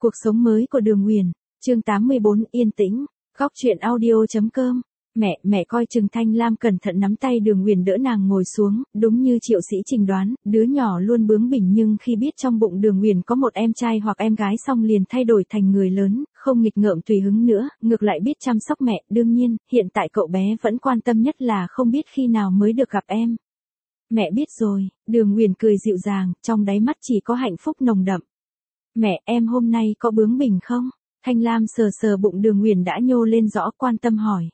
Cuộc sống mới của Đường Nguyền, chương 84 yên tĩnh, góc truyện audio.com. Mẹ coi chừng. Thanh Lam cẩn thận nắm tay Đường Nguyền đỡ nàng ngồi xuống, đúng như Triệu Sĩ Trình đoán, đứa nhỏ luôn bướng bỉnh nhưng khi biết trong bụng Đường Nguyền có một em trai hoặc em gái xong liền thay đổi thành người lớn, không nghịch ngợm tùy hứng nữa, ngược lại biết chăm sóc mẹ. Đương nhiên, hiện tại cậu bé vẫn quan tâm nhất là không biết khi nào mới được gặp em. Mẹ biết rồi, Đường Nguyền cười dịu dàng, trong đáy mắt chỉ có hạnh phúc nồng đậm. Mẹ, em hôm nay có bướng bỉnh không? Thanh Lam sờ sờ bụng Đường Nguyền đã nhô lên rõ, quan tâm hỏi.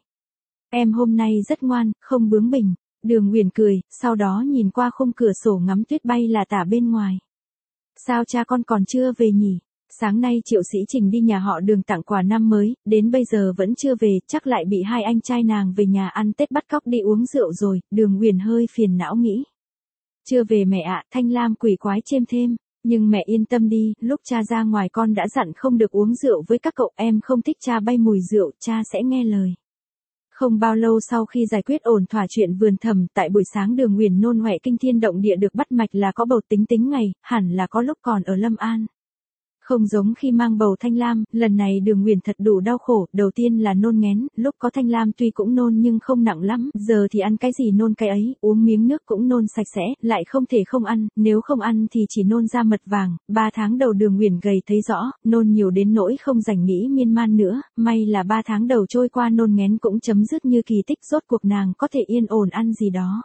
Em hôm nay rất ngoan, không bướng bỉnh. Đường Nguyền cười, sau đó nhìn qua khung cửa sổ ngắm tuyết bay là tả bên ngoài. Sao cha con còn chưa về nhỉ? Sáng nay Triệu Sĩ Trình đi nhà họ Đường tặng quà năm mới, đến bây giờ vẫn chưa về, chắc lại bị hai anh trai nàng về nhà ăn Tết bắt cóc đi uống rượu rồi. Đường Nguyền hơi phiền não nghĩ. Chưa về mẹ ạ. Thanh Lam quỷ quái chêm thêm. Nhưng mẹ yên tâm đi, lúc cha ra ngoài con đã dặn không được uống rượu với các cậu, em không thích cha bay mùi rượu, cha sẽ nghe lời. Không bao lâu sau khi giải quyết ổn thỏa chuyện vườn thầm, tại buổi sáng Đường Nguyền nôn hoẹ kinh thiên động địa được bắt mạch là có bầu. Tính ngày, hẳn là có lúc còn ở Lâm An. Không giống khi mang bầu Thanh Lam, lần này Đường Nguyền thật đủ đau khổ, đầu tiên là nôn nghén, lúc có Thanh Lam tuy cũng nôn nhưng không nặng lắm, giờ thì ăn cái gì nôn cái ấy, uống miếng nước cũng nôn sạch sẽ, lại không thể không ăn, nếu không ăn thì chỉ nôn ra mật vàng. 3 tháng đầu Đường Nguyền gầy thấy rõ, nôn nhiều đến nỗi không rảnh nghĩ miên man nữa, may là 3 tháng đầu trôi qua nôn nghén cũng chấm dứt như kỳ tích, rốt cuộc nàng có thể yên ổn ăn gì đó.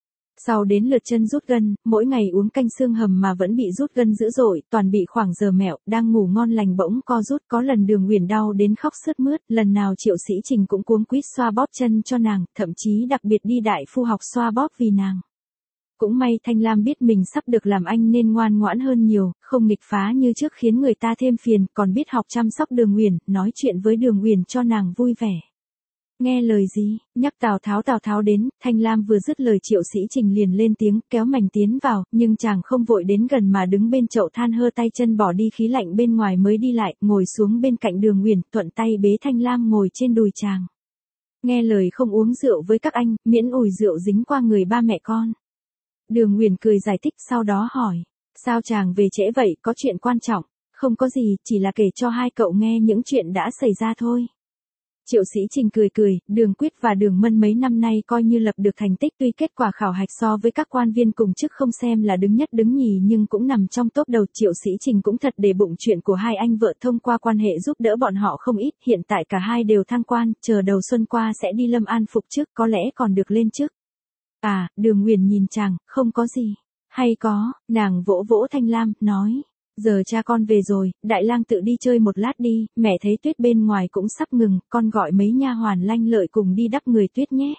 Sau đến lượt chân rút gân, mỗi ngày uống canh xương hầm mà vẫn bị rút gân dữ dội, toàn bị khoảng giờ mẹo, đang ngủ ngon lành bỗng co rút, có lần Đường Nguyền đau đến khóc sướt mướt, lần nào Triệu Sĩ Trình cũng cuống quýt xoa bóp chân cho nàng, thậm chí đặc biệt đi đại phu học xoa bóp vì nàng. Cũng may Thanh Lam biết mình sắp được làm anh nên ngoan ngoãn hơn nhiều, không nghịch phá như trước khiến người ta thêm phiền, còn biết học chăm sóc Đường Nguyền, nói chuyện với Đường Nguyền cho nàng vui vẻ. Nghe lời gì? Nhắc Tào Tháo đến. Thanh Lam vừa dứt lời Triệu Sĩ Trình liền lên tiếng, kéo mảnh tiến vào, nhưng chàng không vội đến gần mà đứng bên chậu than hơ tay chân bỏ đi khí lạnh bên ngoài mới đi lại, ngồi xuống bên cạnh Đường Nguyền, thuận tay bế Thanh Lam ngồi trên đùi chàng. Nghe lời không uống rượu với các anh, miễn ủi rượu dính qua người ba mẹ con. Đường Nguyền cười giải thích, sau đó hỏi, sao chàng về trễ vậy, có chuyện quan trọng? Không có gì, chỉ là kể cho hai cậu nghe những chuyện đã xảy ra thôi. Triệu Sĩ Trình cười, Đường Quyết và Đường Mân mấy năm nay coi như lập được thành tích, tuy kết quả khảo hạch so với các quan viên cùng chức không xem là đứng nhất đứng nhì nhưng cũng nằm trong top đầu. Triệu Sĩ Trình cũng thật để bụng chuyện của hai anh vợ, thông qua quan hệ giúp đỡ bọn họ không ít, hiện tại cả hai đều thăng quan, chờ đầu xuân qua sẽ đi Lâm An phục chức, có lẽ còn được lên chức. À, Đường Nguyền nhìn chàng, không có gì. Hay có, nàng vỗ vỗ Thanh Lam, nói. Giờ cha con về rồi, Đại Lang tự đi chơi một lát đi, mẹ thấy tuyết bên ngoài cũng sắp ngừng, con gọi mấy nha hoàn lanh lợi cùng đi đắp người tuyết nhé.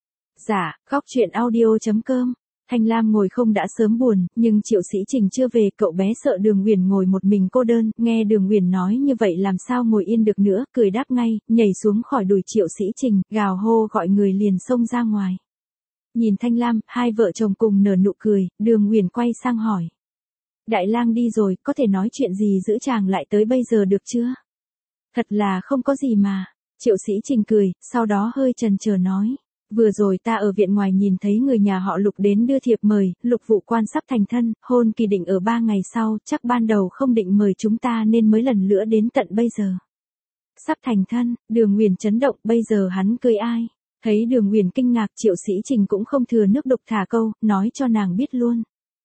Dạ, góc truyện audio.com. Thanh Lam ngồi không đã sớm buồn, nhưng Triệu Sĩ Trình chưa về, cậu bé sợ Đường Nguyền ngồi một mình cô đơn, nghe Đường Nguyền nói như vậy làm sao ngồi yên được nữa, cười đáp ngay, nhảy xuống khỏi đùi Triệu Sĩ Trình, gào hô gọi người liền xông ra ngoài. Nhìn Thanh Lam, hai vợ chồng cùng nở nụ cười, Đường Nguyền quay sang hỏi. Đại Lang đi rồi, có thể nói chuyện gì giữ chàng lại tới bây giờ được chưa? Thật là không có gì mà. Triệu Sĩ Trình cười, sau đó hơi chần chờ nói. Vừa rồi ta ở viện ngoài nhìn thấy người nhà họ Lục đến đưa thiệp mời, Lục Vụ Quan sắp thành thân, hôn kỳ định ở 3 ngày sau, chắc ban đầu không định mời chúng ta nên mới lần nữa đến tận bây giờ. Sắp thành thân, Đường Nguyền chấn động, bây giờ hắn cưới ai? Thấy Đường Nguyền kinh ngạc, Triệu Sĩ Trình cũng không thừa nước đục thả câu, nói cho nàng biết luôn.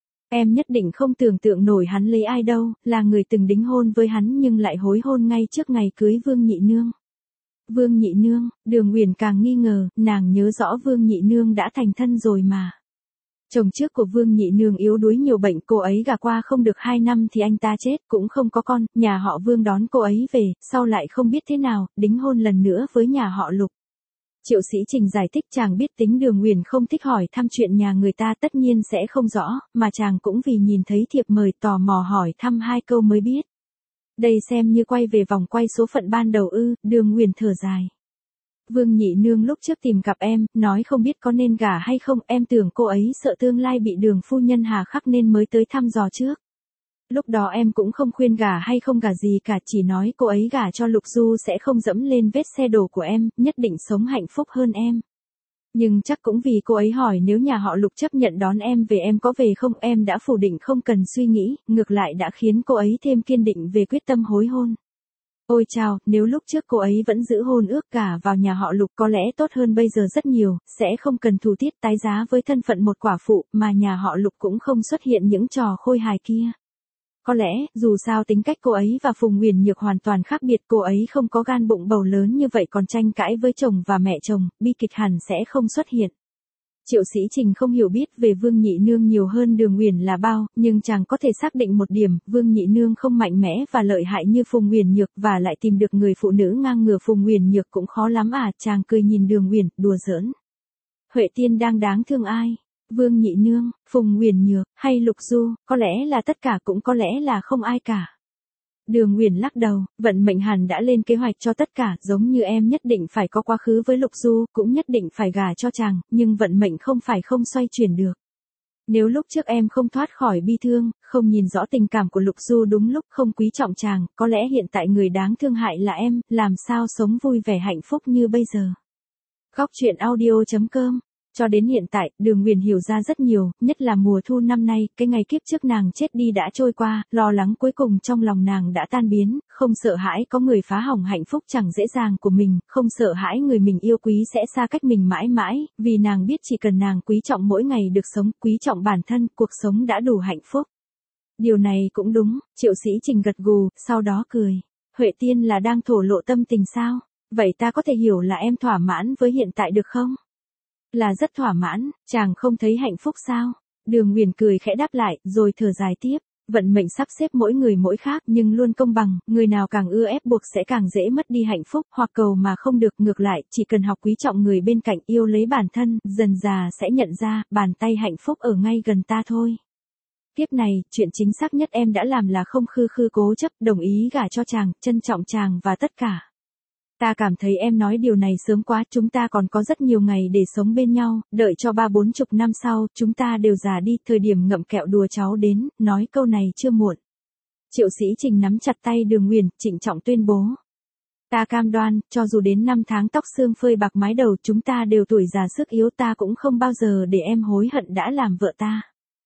Em nhất định không tưởng tượng nổi hắn lấy ai đâu, là người từng đính hôn với hắn nhưng lại hối hôn ngay trước ngày cưới Vương Nhị Nương. Vương Nhị Nương, Đường Nguyền càng nghi ngờ, nàng nhớ rõ Vương Nhị Nương đã thành thân rồi mà. Chồng trước của Vương Nhị Nương yếu đuối nhiều bệnh, cô ấy gả qua không được 2 năm thì anh ta chết, cũng không có con, nhà họ Vương đón cô ấy về, sau lại không biết thế nào, đính hôn lần nữa với nhà họ Lục. Triệu Sĩ Trình giải thích, chàng biết tính Đường Nguyền không thích hỏi thăm chuyện nhà người ta tất nhiên sẽ không rõ, mà chàng cũng vì nhìn thấy thiệp mời tò mò hỏi thăm 2 câu mới biết. Đây xem như quay về vòng quay số phận ban đầu ư? Đường Nguyền thở dài. Vương Nhị Nương lúc trước tìm gặp em, nói không biết có nên gả hay không, em tưởng cô ấy sợ tương lai bị Đường phu nhân hà khắc nên mới tới thăm dò trước. Lúc đó em cũng không khuyên gả hay không gả gì cả, chỉ nói cô ấy gả cho Lục Du sẽ không dẫm lên vết xe đổ của em, nhất định sống hạnh phúc hơn em. Nhưng chắc cũng vì cô ấy hỏi nếu nhà họ Lục chấp nhận đón em về em có về không, em đã phủ định không cần suy nghĩ, ngược lại đã khiến cô ấy thêm kiên định về quyết tâm hối hôn. Ôi chao, nếu lúc trước cô ấy vẫn giữ hôn ước cả vào nhà họ Lục có lẽ tốt hơn bây giờ rất nhiều, sẽ không cần thủ tiết tái giá với thân phận một quả phụ, mà nhà họ Lục cũng không xuất hiện những trò khôi hài kia. Có lẽ, dù sao tính cách cô ấy và Phùng Huyền Nhược hoàn toàn khác biệt, cô ấy không có gan bụng bầu lớn như vậy còn tranh cãi với chồng và mẹ chồng, bi kịch hẳn sẽ không xuất hiện. Triệu Sĩ Trình không hiểu biết về Vương Nhị Nương nhiều hơn Đường Uyển là bao, nhưng chàng có thể xác định một điểm, Vương Nhị Nương không mạnh mẽ và lợi hại như Phùng Huyền Nhược và lại tìm được người phụ nữ ngang ngửa Phùng Huyền Nhược cũng khó lắm à, chàng cười nhìn Đường Uyển, đùa giỡn. Huệ Tiên đang đáng thương ai? Vương Nhị Nương, Phùng Huyền Nhược, hay Lục Du, có lẽ là tất cả cũng có lẽ là không ai cả. Đường Uyển lắc đầu, vận mệnh hẳn đã lên kế hoạch cho tất cả, giống như em nhất định phải có quá khứ với Lục Du, cũng nhất định phải gả cho chàng, nhưng vận mệnh không phải không xoay chuyển được. Nếu lúc trước em không thoát khỏi bi thương, không nhìn rõ tình cảm của Lục Du đúng lúc, không quý trọng chàng, có lẽ hiện tại người đáng thương hại là em, làm sao sống vui vẻ hạnh phúc như bây giờ. Góc truyện audio.com. Cho đến hiện tại, Đường Uyển hiểu ra rất nhiều, nhất là mùa thu năm nay, cái ngày kiếp trước nàng chết đi đã trôi qua, lo lắng cuối cùng trong lòng nàng đã tan biến, không sợ hãi có người phá hỏng hạnh phúc chẳng dễ dàng của mình, không sợ hãi người mình yêu quý sẽ xa cách mình mãi mãi, vì nàng biết chỉ cần nàng quý trọng mỗi ngày được sống, quý trọng bản thân, cuộc sống đã đủ hạnh phúc. Điều này cũng đúng, Triệu Sĩ Trình gật gù, sau đó cười. Huệ Tiên là đang thổ lộ tâm tình sao? Vậy ta có thể hiểu là em thỏa mãn với hiện tại được không? Là rất thỏa mãn, chàng không thấy hạnh phúc sao? Đường Uyển cười khẽ đáp lại, rồi thở dài tiếp. Vận mệnh sắp xếp mỗi người mỗi khác nhưng luôn công bằng, người nào càng ưa ép buộc sẽ càng dễ mất đi hạnh phúc, hoặc cầu mà không được, ngược lại, chỉ cần học quý trọng người bên cạnh, yêu lấy bản thân, dần già sẽ nhận ra, bàn tay hạnh phúc ở ngay gần ta thôi. Kiếp này, chuyện chính xác nhất em đã làm là không khư khư cố chấp, đồng ý gả cho chàng, trân trọng chàng và tất cả. Ta cảm thấy em nói điều này sớm quá, chúng ta còn có rất nhiều ngày để sống bên nhau, đợi cho 30-40 năm sau, chúng ta đều già đi, thời điểm ngậm kẹo đùa cháu đến, nói câu này chưa muộn. Triệu Sĩ Trình nắm chặt tay Đường Uyển, trịnh trọng tuyên bố. Ta cam đoan, cho dù đến 5 tháng tóc xương phơi bạc mái đầu, chúng ta đều tuổi già sức yếu, ta cũng không bao giờ để em hối hận đã làm vợ ta.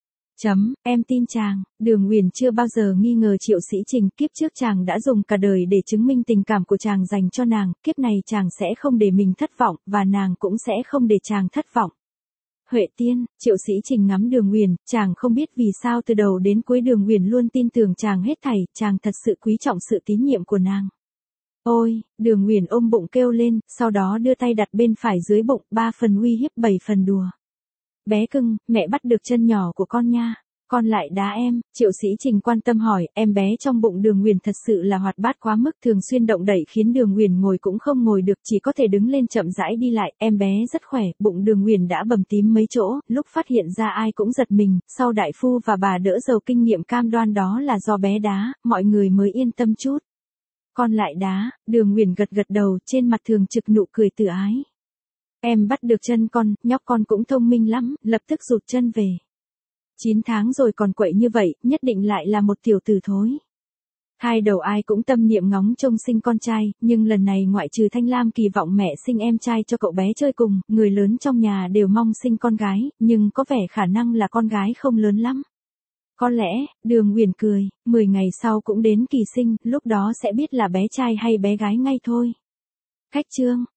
Em tin chàng. Đường Uyển chưa bao giờ nghi ngờ Triệu Sĩ Trình, kiếp trước chàng đã dùng cả đời để chứng minh tình cảm của chàng dành cho nàng, kiếp này chàng sẽ không để mình thất vọng, và nàng cũng sẽ không để chàng thất vọng. Huệ Tiên, Triệu Sĩ Trình ngắm Đường Uyển, chàng không biết vì sao từ đầu đến cuối Đường Uyển luôn tin tưởng chàng hết thảy, chàng thật sự quý trọng sự tín nhiệm của nàng. Ôi, Đường Uyển ôm bụng kêu lên, sau đó đưa tay đặt bên phải dưới bụng, 3 phần uy hiếp 7 phần đùa. Bé cưng, mẹ bắt được chân nhỏ của con nha. Con lại đá em, Triệu Sĩ Trình quan tâm hỏi, em bé trong bụng Đường Uyển thật sự là hoạt bát quá mức, thường xuyên động đẩy khiến Đường Uyển ngồi cũng không ngồi được, chỉ có thể đứng lên chậm rãi đi lại, em bé rất khỏe, bụng Đường Uyển đã bầm tím mấy chỗ, lúc phát hiện ra ai cũng giật mình, sau đại phu và bà đỡ giàu kinh nghiệm cam đoan đó là do bé đá, mọi người mới yên tâm chút. Con lại đá, Đường Uyển gật gật đầu, trên mặt thường trực nụ cười tự ái. Em bắt được chân con, nhóc con cũng thông minh lắm, lập tức rụt chân về. 9 tháng rồi còn quậy như vậy, nhất định lại là một tiểu tử thối. Hai đầu ai cũng tâm niệm ngóng trông sinh con trai, nhưng lần này ngoại trừ Thanh Lam kỳ vọng mẹ sinh em trai cho cậu bé chơi cùng, người lớn trong nhà đều mong sinh con gái, nhưng có vẻ khả năng là con gái không lớn lắm. Có lẽ, Đường Uyển cười, 10 ngày sau cũng đến kỳ sinh, lúc đó sẽ biết là bé trai hay bé gái ngay thôi. Khách trương.